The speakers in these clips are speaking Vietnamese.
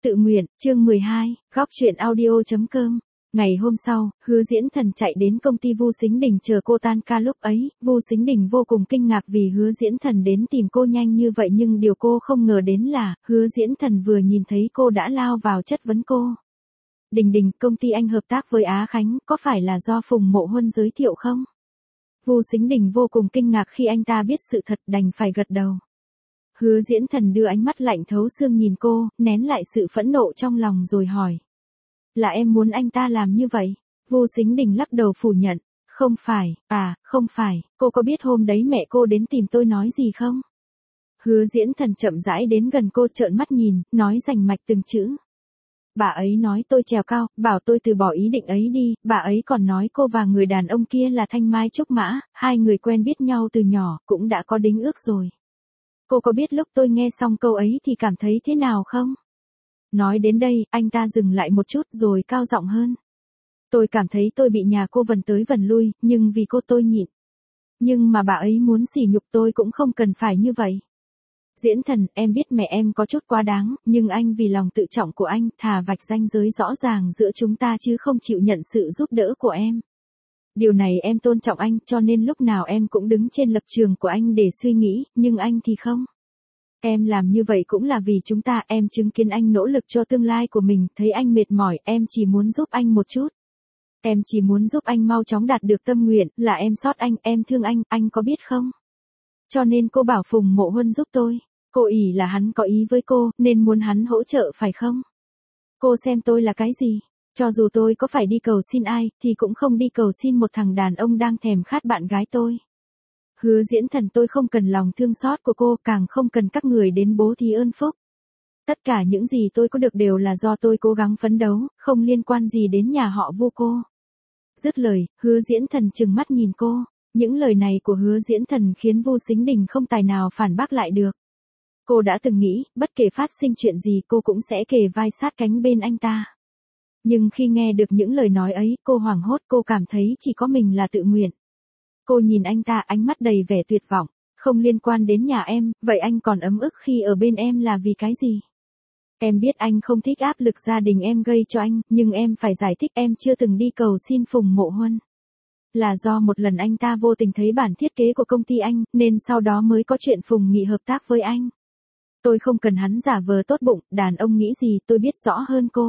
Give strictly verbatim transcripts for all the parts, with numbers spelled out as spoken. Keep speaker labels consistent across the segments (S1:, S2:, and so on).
S1: Tự nguyện, chương mười hai, góc truyện audio.com. Ngày hôm sau, Hứa Diễn Thần chạy đến công ty Vu Sính Đình chờ cô tan ca lúc ấy, Vu Sính Đình vô cùng kinh ngạc vì Hứa Diễn Thần đến tìm cô nhanh như vậy nhưng điều cô không ngờ đến là, Hứa Diễn Thần vừa nhìn thấy cô đã lao vào chất vấn cô. Đình Đình, công ty anh hợp tác với Á Khánh, có phải là do Phùng Mộ Huân giới thiệu không? Vu Sính Đình vô cùng kinh ngạc khi anh ta biết sự thật đành phải gật đầu. Hứa Diễn Thần đưa ánh mắt lạnh thấu xương nhìn cô, nén lại sự phẫn nộ trong lòng rồi hỏi. Là em muốn anh ta làm như vậy? Vu Sính Đình lắc đầu phủ nhận. Không phải, à, không phải, cô có biết hôm đấy mẹ cô đến tìm tôi nói gì không? Hứa Diễn Thần chậm rãi đến gần cô trợn mắt nhìn, nói rành mạch từng chữ. Bà ấy nói tôi trèo cao, bảo tôi từ bỏ ý định ấy đi, bà ấy còn nói cô và người đàn ông kia là Thanh Mai Trúc Mã, hai người quen biết nhau từ nhỏ, cũng đã có đính ước rồi. Cô có biết lúc tôi nghe xong câu ấy thì cảm thấy thế nào không? Nói đến đây, anh ta dừng lại một chút rồi cao giọng hơn. Tôi cảm thấy tôi bị nhà cô vần tới vần lui, nhưng vì cô tôi nhịn. Nhưng mà bà ấy muốn sỉ nhục tôi cũng không cần phải như vậy. Diễn Thần, em biết mẹ em có chút quá đáng, nhưng anh vì lòng tự trọng của anh, thà vạch ranh giới rõ ràng giữa chúng ta chứ không chịu nhận sự giúp đỡ của em. Điều này em tôn trọng anh, cho nên lúc nào em cũng đứng trên lập trường của anh để suy nghĩ, nhưng anh thì không. Em làm như vậy cũng là vì chúng ta, em chứng kiến anh nỗ lực cho tương lai của mình, thấy anh mệt mỏi, em chỉ muốn giúp anh một chút. Em chỉ muốn giúp anh mau chóng đạt được tâm nguyện, là em xót anh, em thương anh, anh có biết không? Cho nên cô bảo Phùng Mộ Huân giúp tôi, cô ỷ là hắn có ý với cô, nên muốn hắn hỗ trợ phải không? Cô xem tôi là cái gì? Cho dù tôi có phải đi cầu xin ai, thì cũng không đi cầu xin một thằng đàn ông đang thèm khát bạn gái tôi. Hứa Diễn Thần, tôi không cần lòng thương xót của cô, càng không cần các người đến bố thí ơn phúc. Tất cả những gì tôi có được đều là do tôi cố gắng phấn đấu, không liên quan gì đến nhà họ Vu cô. Dứt lời, Hứa Diễn Thần trừng mắt nhìn cô. Những lời này của Hứa Diễn Thần khiến Vu Sính Đình không tài nào phản bác lại được. Cô đã từng nghĩ, bất kể phát sinh chuyện gì cô cũng sẽ kề vai sát cánh bên anh ta. Nhưng khi nghe được những lời nói ấy, cô hoảng hốt, cô cảm thấy chỉ có mình là tự nguyện. Cô nhìn anh ta, ánh mắt đầy vẻ tuyệt vọng. Không liên quan đến nhà em, vậy anh còn ấm ức khi ở bên em là vì cái gì? Em biết anh không thích áp lực gia đình em gây cho anh, nhưng em phải giải thích em chưa từng đi cầu xin Phùng Mộ Huân. Là do một lần anh ta vô tình thấy bản thiết kế của công ty anh, nên sau đó mới có chuyện Phùng Nghị hợp tác với anh. Tôi không cần hắn giả vờ tốt bụng, đàn ông nghĩ gì tôi biết rõ hơn cô.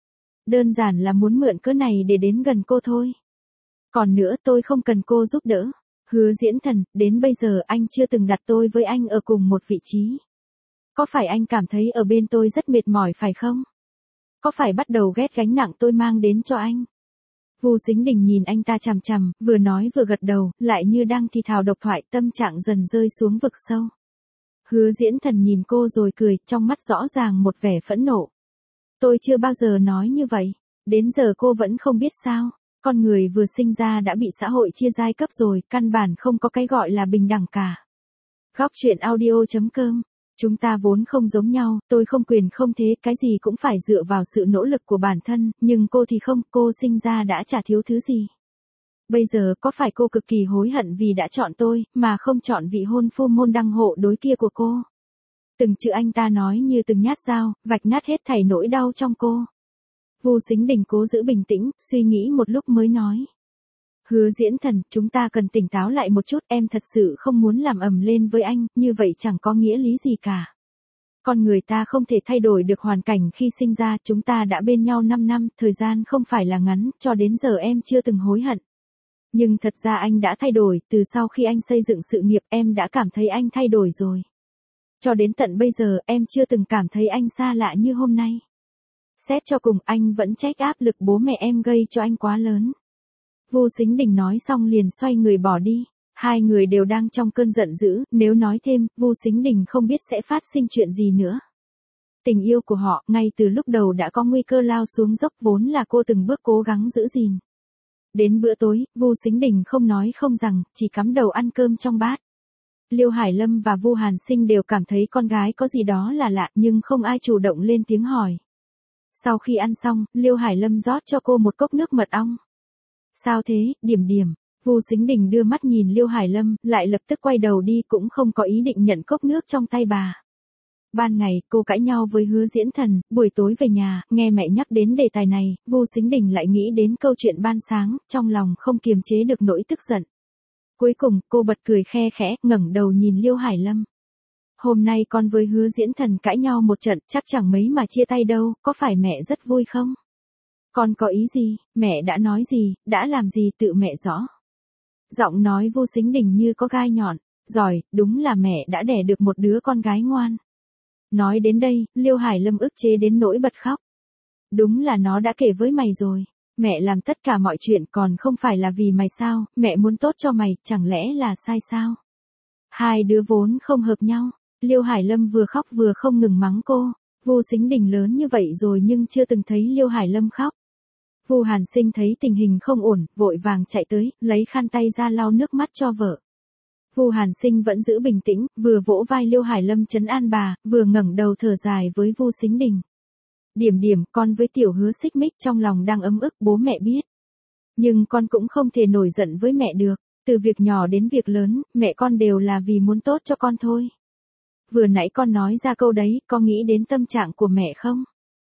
S1: Đơn giản là muốn mượn cớ này để đến gần cô thôi. Còn nữa tôi không cần cô giúp đỡ. Hứa Diễn Thần, đến bây giờ anh chưa từng đặt tôi với anh ở cùng một vị trí. Có phải anh cảm thấy ở bên tôi rất mệt mỏi phải không? Có phải bắt đầu ghét gánh nặng tôi mang đến cho anh? Vu Sính Đình nhìn anh ta chằm chằm, vừa nói vừa gật đầu, lại như đang thì thào độc thoại, tâm trạng dần rơi xuống vực sâu. Hứa Diễn Thần nhìn cô rồi cười, trong mắt rõ ràng một vẻ phẫn nộ. Tôi chưa bao giờ nói như vậy, đến giờ cô vẫn không biết sao? Con người vừa sinh ra đã bị xã hội chia giai cấp rồi, căn bản không có cái gọi là bình đẳng cả. Góc truyện audio.com. Chúng ta vốn không giống nhau, tôi không quyền không thế, cái gì cũng phải dựa vào sự nỗ lực của bản thân, nhưng cô thì không, cô sinh ra đã chả thiếu thứ gì. Bây giờ có phải cô cực kỳ hối hận vì đã chọn tôi, mà không chọn vị hôn phu môn đăng hộ đối kia của cô? Từng chữ anh ta nói như từng nhát dao, vạch nát hết thảy nỗi đau trong cô. Vu Sính Đình cố giữ bình tĩnh, suy nghĩ một lúc mới nói. Hứa Diễn Thần, chúng ta cần tỉnh táo lại một chút, em thật sự không muốn làm ầm lên với anh, như vậy chẳng có nghĩa lý gì cả. Con người ta không thể thay đổi được hoàn cảnh khi sinh ra, chúng ta đã bên nhau năm năm, thời gian không phải là ngắn, cho đến giờ em chưa từng hối hận. Nhưng thật ra anh đã thay đổi, từ sau khi anh xây dựng sự nghiệp em đã cảm thấy anh thay đổi rồi. Cho đến tận bây giờ em chưa từng cảm thấy anh xa lạ như hôm nay. Xét cho cùng anh vẫn trách áp lực bố mẹ em gây cho anh quá lớn. Vu Sính Đình nói xong liền xoay người bỏ đi. Hai người đều đang trong cơn giận dữ, nếu nói thêm, Vu Sính Đình không biết sẽ phát sinh chuyện gì nữa. Tình yêu của họ, ngay từ lúc đầu đã có nguy cơ lao xuống dốc, vốn là cô từng bước cố gắng giữ gìn. Đến bữa tối, Vu Sính Đình không nói không rằng, chỉ cắm đầu ăn cơm trong bát. Liêu Hải Lâm và Vu Hàn Sinh đều cảm thấy con gái có gì đó là lạ, nhưng không ai chủ động lên tiếng hỏi. Sau khi ăn xong, Liêu Hải Lâm rót cho cô một cốc nước mật ong. Sao thế, Điểm Điểm? Vu Sính Đình đưa mắt nhìn Liêu Hải Lâm, lại lập tức quay đầu đi, cũng không có ý định nhận cốc nước trong tay bà. Ban ngày, cô cãi nhau với Hứa Diễn Thần, buổi tối về nhà, nghe mẹ nhắc đến đề tài này, Vu Sính Đình lại nghĩ đến câu chuyện ban sáng, trong lòng không kiềm chế được nỗi tức giận. Cuối cùng, cô bật cười khe khẽ, ngẩng đầu nhìn Liêu Hải Lâm. Hôm nay con với Hứa Diễn Thần cãi nhau một trận, chắc chẳng mấy mà chia tay đâu, có phải mẹ rất vui không? Con có ý gì, mẹ đã nói gì, đã làm gì tự mẹ rõ. Giọng nói Vu Sính Đình như có gai nhọn, giỏi, đúng là mẹ đã đẻ được một đứa con gái ngoan. Nói đến đây, Liêu Hải Lâm ức chế đến nỗi bật khóc. Đúng là nó đã kể với mày rồi, mẹ làm tất cả mọi chuyện còn không phải là vì mày sao, mẹ muốn tốt cho mày, chẳng lẽ là sai sao? Hai đứa vốn không hợp nhau, Liêu Hải Lâm vừa khóc vừa không ngừng mắng cô, Vu Sính Đình lớn như vậy rồi nhưng chưa từng thấy Liêu Hải Lâm khóc. Vu Hàn Sinh thấy tình hình không ổn, vội vàng chạy tới, lấy khăn tay ra lau nước mắt cho vợ. Vu Hàn Sinh vẫn giữ bình tĩnh, vừa vỗ vai Liêu Hải Lâm trấn an bà, vừa ngẩng đầu thở dài với Vu Sính Đình. Điểm điểm, con với tiểu Hứa xích mích trong lòng đang ấm ức, bố mẹ biết. Nhưng con cũng không thể nổi giận với mẹ được, từ việc nhỏ đến việc lớn, mẹ con đều là vì muốn tốt cho con thôi. Vừa nãy con nói ra câu đấy, có nghĩ đến tâm trạng của mẹ không?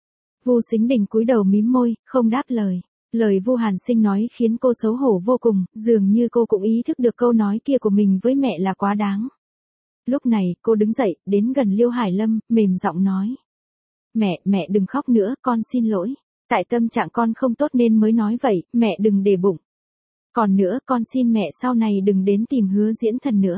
S1: Vu Sính Đình cúi đầu mím môi, không đáp lời. Lời Vu Hàn Sinh nói khiến cô xấu hổ vô cùng, dường như cô cũng ý thức được câu nói kia của mình với mẹ là quá đáng. Lúc này, cô đứng dậy, đến gần Liêu Hải Lâm, mềm giọng nói. Mẹ, mẹ đừng khóc nữa, con xin lỗi. Tại tâm trạng con không tốt nên mới nói vậy, mẹ đừng để bụng. Còn nữa, con xin mẹ sau này đừng đến tìm Hứa Diễn Thần nữa.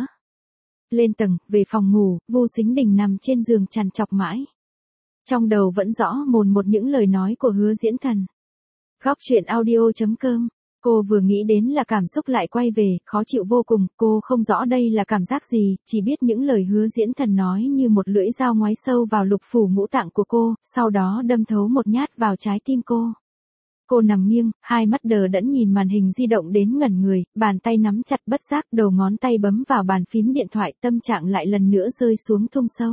S1: Lên tầng, về phòng ngủ, Vu Sính Đình nằm trên giường trằn trọc mãi. Trong đầu vẫn rõ mồn một những lời nói của Hứa Diễn Thần. Góc truyện audio chấm com. Cô vừa nghĩ đến là cảm xúc lại quay về, khó chịu vô cùng, cô không rõ đây là cảm giác gì, chỉ biết những lời Hứa Diễn Thần nói như một lưỡi dao ngoáy sâu vào lục phủ ngũ tạng của cô, sau đó đâm thấu một nhát vào trái tim cô. Cô nằm nghiêng, hai mắt đờ đẫn nhìn màn hình di động đến ngẩn người, bàn tay nắm chặt bất giác, đầu ngón tay bấm vào bàn phím điện thoại, tâm trạng lại lần nữa rơi xuống thung sâu.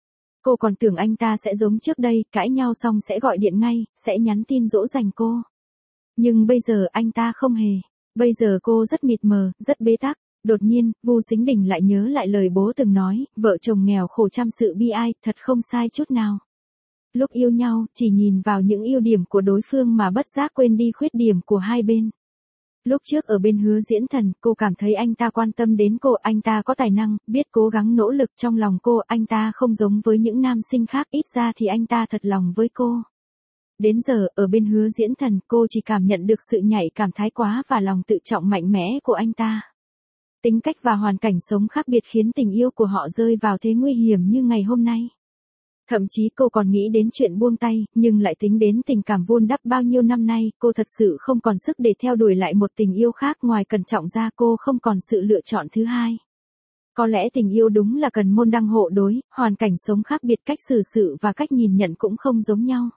S1: Cô còn tưởng anh ta sẽ giống trước đây, cãi nhau xong sẽ gọi điện ngay, sẽ nhắn tin dỗ dành cô. Nhưng bây giờ anh ta không hề. Bây giờ cô rất mịt mờ, rất bế tắc. Đột nhiên, Vu Sính Đình lại nhớ lại lời bố từng nói, vợ chồng nghèo khổ trăm sự bi ai, thật không sai chút nào. Lúc yêu nhau, chỉ nhìn vào những ưu điểm của đối phương mà bất giác quên đi khuyết điểm của hai bên. Lúc trước ở bên Hứa Diễn Thần, cô cảm thấy anh ta quan tâm đến cô, anh ta có tài năng, biết cố gắng nỗ lực trong lòng cô, anh ta không giống với những nam sinh khác, ít ra thì anh ta thật lòng với cô. Đến giờ, ở bên Hứa Diễn Thần, cô chỉ cảm nhận được sự nhạy cảm thái quá và lòng tự trọng mạnh mẽ của anh ta. Tính cách và hoàn cảnh sống khác biệt khiến tình yêu của họ rơi vào thế nguy hiểm như ngày hôm nay. Thậm chí cô còn nghĩ đến chuyện buông tay, nhưng lại tính đến tình cảm vun đắp bao nhiêu năm nay, cô thật sự không còn sức để theo đuổi lại một tình yêu khác, ngoài cẩn trọng ra cô không còn sự lựa chọn thứ hai. Có lẽ tình yêu đúng là cần môn đăng hộ đối, hoàn cảnh sống khác biệt, cách xử sự và cách nhìn nhận cũng không giống nhau.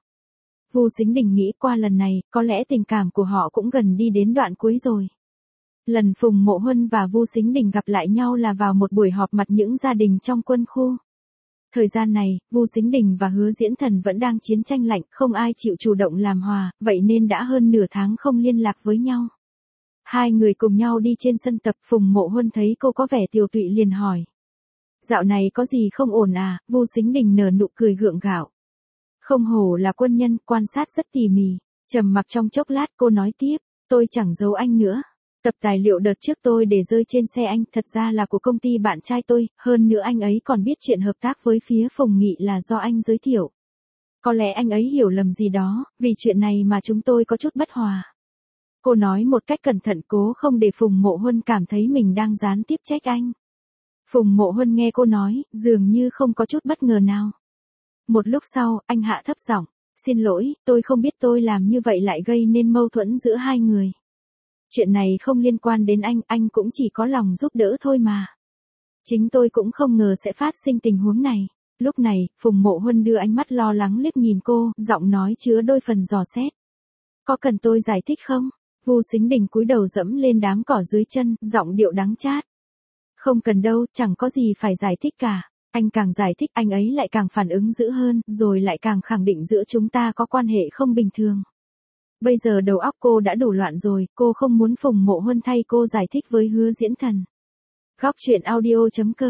S1: Vu Sính Đình nghĩ qua lần này, có lẽ tình cảm của họ cũng gần đi đến đoạn cuối rồi. Lần Phùng Mộ Huân và Vu Sính Đình gặp lại nhau là vào một buổi họp mặt những gia đình trong quân khu. Thời gian này, Vu Sính Đình và Hứa Diễn Thần vẫn đang chiến tranh lạnh, không ai chịu chủ động làm hòa, vậy nên đã hơn nửa tháng không liên lạc với nhau. Hai người cùng nhau đi trên sân tập, Phùng Mộ Huân thấy cô có vẻ tiều tụy liền hỏi. Dạo này có gì không ổn à? Vu Sính Đình nở nụ cười gượng gạo. Không hổ là quân nhân, quan sát rất tỉ mỉ. Trầm mặc trong chốc lát cô nói tiếp, tôi chẳng giấu anh nữa. Tập tài liệu đợt trước tôi để rơi trên xe anh, thật ra là của công ty bạn trai tôi, hơn nữa anh ấy còn biết chuyện hợp tác với phía Phùng Nghị là do anh giới thiệu. Có lẽ anh ấy hiểu lầm gì đó, vì chuyện này mà chúng tôi có chút bất hòa. Cô nói một cách cẩn thận, cố không để Phùng Mộ Huân cảm thấy mình đang gián tiếp trách anh. Phùng Mộ Huân nghe cô nói, dường như không có chút bất ngờ nào. Một lúc sau, anh hạ thấp giọng, xin lỗi, tôi không biết tôi làm như vậy lại gây nên mâu thuẫn giữa hai người. Chuyện này không liên quan đến anh, anh cũng chỉ có lòng giúp đỡ thôi mà. Chính tôi cũng không ngờ sẽ phát sinh tình huống này. Lúc này, Phùng Mộ Huân đưa ánh mắt lo lắng liếc nhìn cô, giọng nói chứa đôi phần dò xét. Có cần tôi giải thích không? Vu Sính Đình cúi đầu dẫm lên đám cỏ dưới chân, giọng điệu đắng chát. Không cần đâu, chẳng có gì phải giải thích cả. Anh càng giải thích anh ấy lại càng phản ứng dữ hơn, rồi lại càng khẳng định giữa chúng ta có quan hệ không bình thường. Bây giờ đầu óc cô đã đủ loạn rồi, cô không muốn Phùng Mộ Huân thay cô giải thích với Hứa Diễn Thần. Góc truyện audio chấm com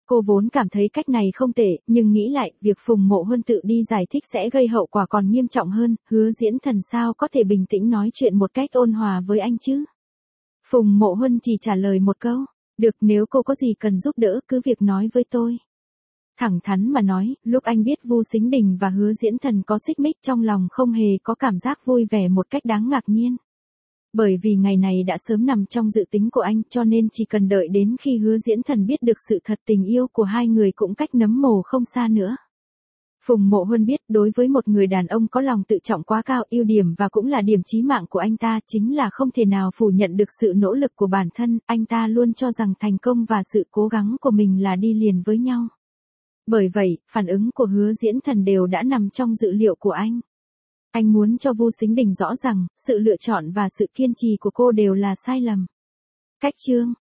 S1: Cô vốn cảm thấy cách này không tệ, nhưng nghĩ lại, việc Phùng Mộ Huân tự đi giải thích sẽ gây hậu quả còn nghiêm trọng hơn, Hứa Diễn Thần sao có thể bình tĩnh nói chuyện một cách ôn hòa với anh chứ? Phùng Mộ Huân chỉ trả lời một câu, được, nếu cô có gì cần giúp đỡ cứ việc nói với tôi. Thẳng thắn mà nói, lúc anh biết Vu Sính Đình và Hứa Diễn Thần có xích mích trong lòng không hề có cảm giác vui vẻ một cách đáng ngạc nhiên. Bởi vì ngày này đã sớm nằm trong dự tính của anh cho nên chỉ cần đợi đến khi Hứa Diễn Thần biết được sự thật tình yêu của hai người cũng cách nấm mồ không xa nữa. Phùng Mộ Huân biết đối với một người đàn ông có lòng tự trọng quá cao, ưu điểm và cũng là điểm chí mạng của anh ta chính là không thể nào phủ nhận được sự nỗ lực của bản thân, anh ta luôn cho rằng thành công và sự cố gắng của mình là đi liền với nhau. Bởi vậy, phản ứng của Hứa Diễn Thần đều đã nằm trong dự liệu của anh. Anh muốn cho Vu Sính Đình rõ rằng, sự lựa chọn và sự kiên trì của cô đều là sai lầm. Cách chương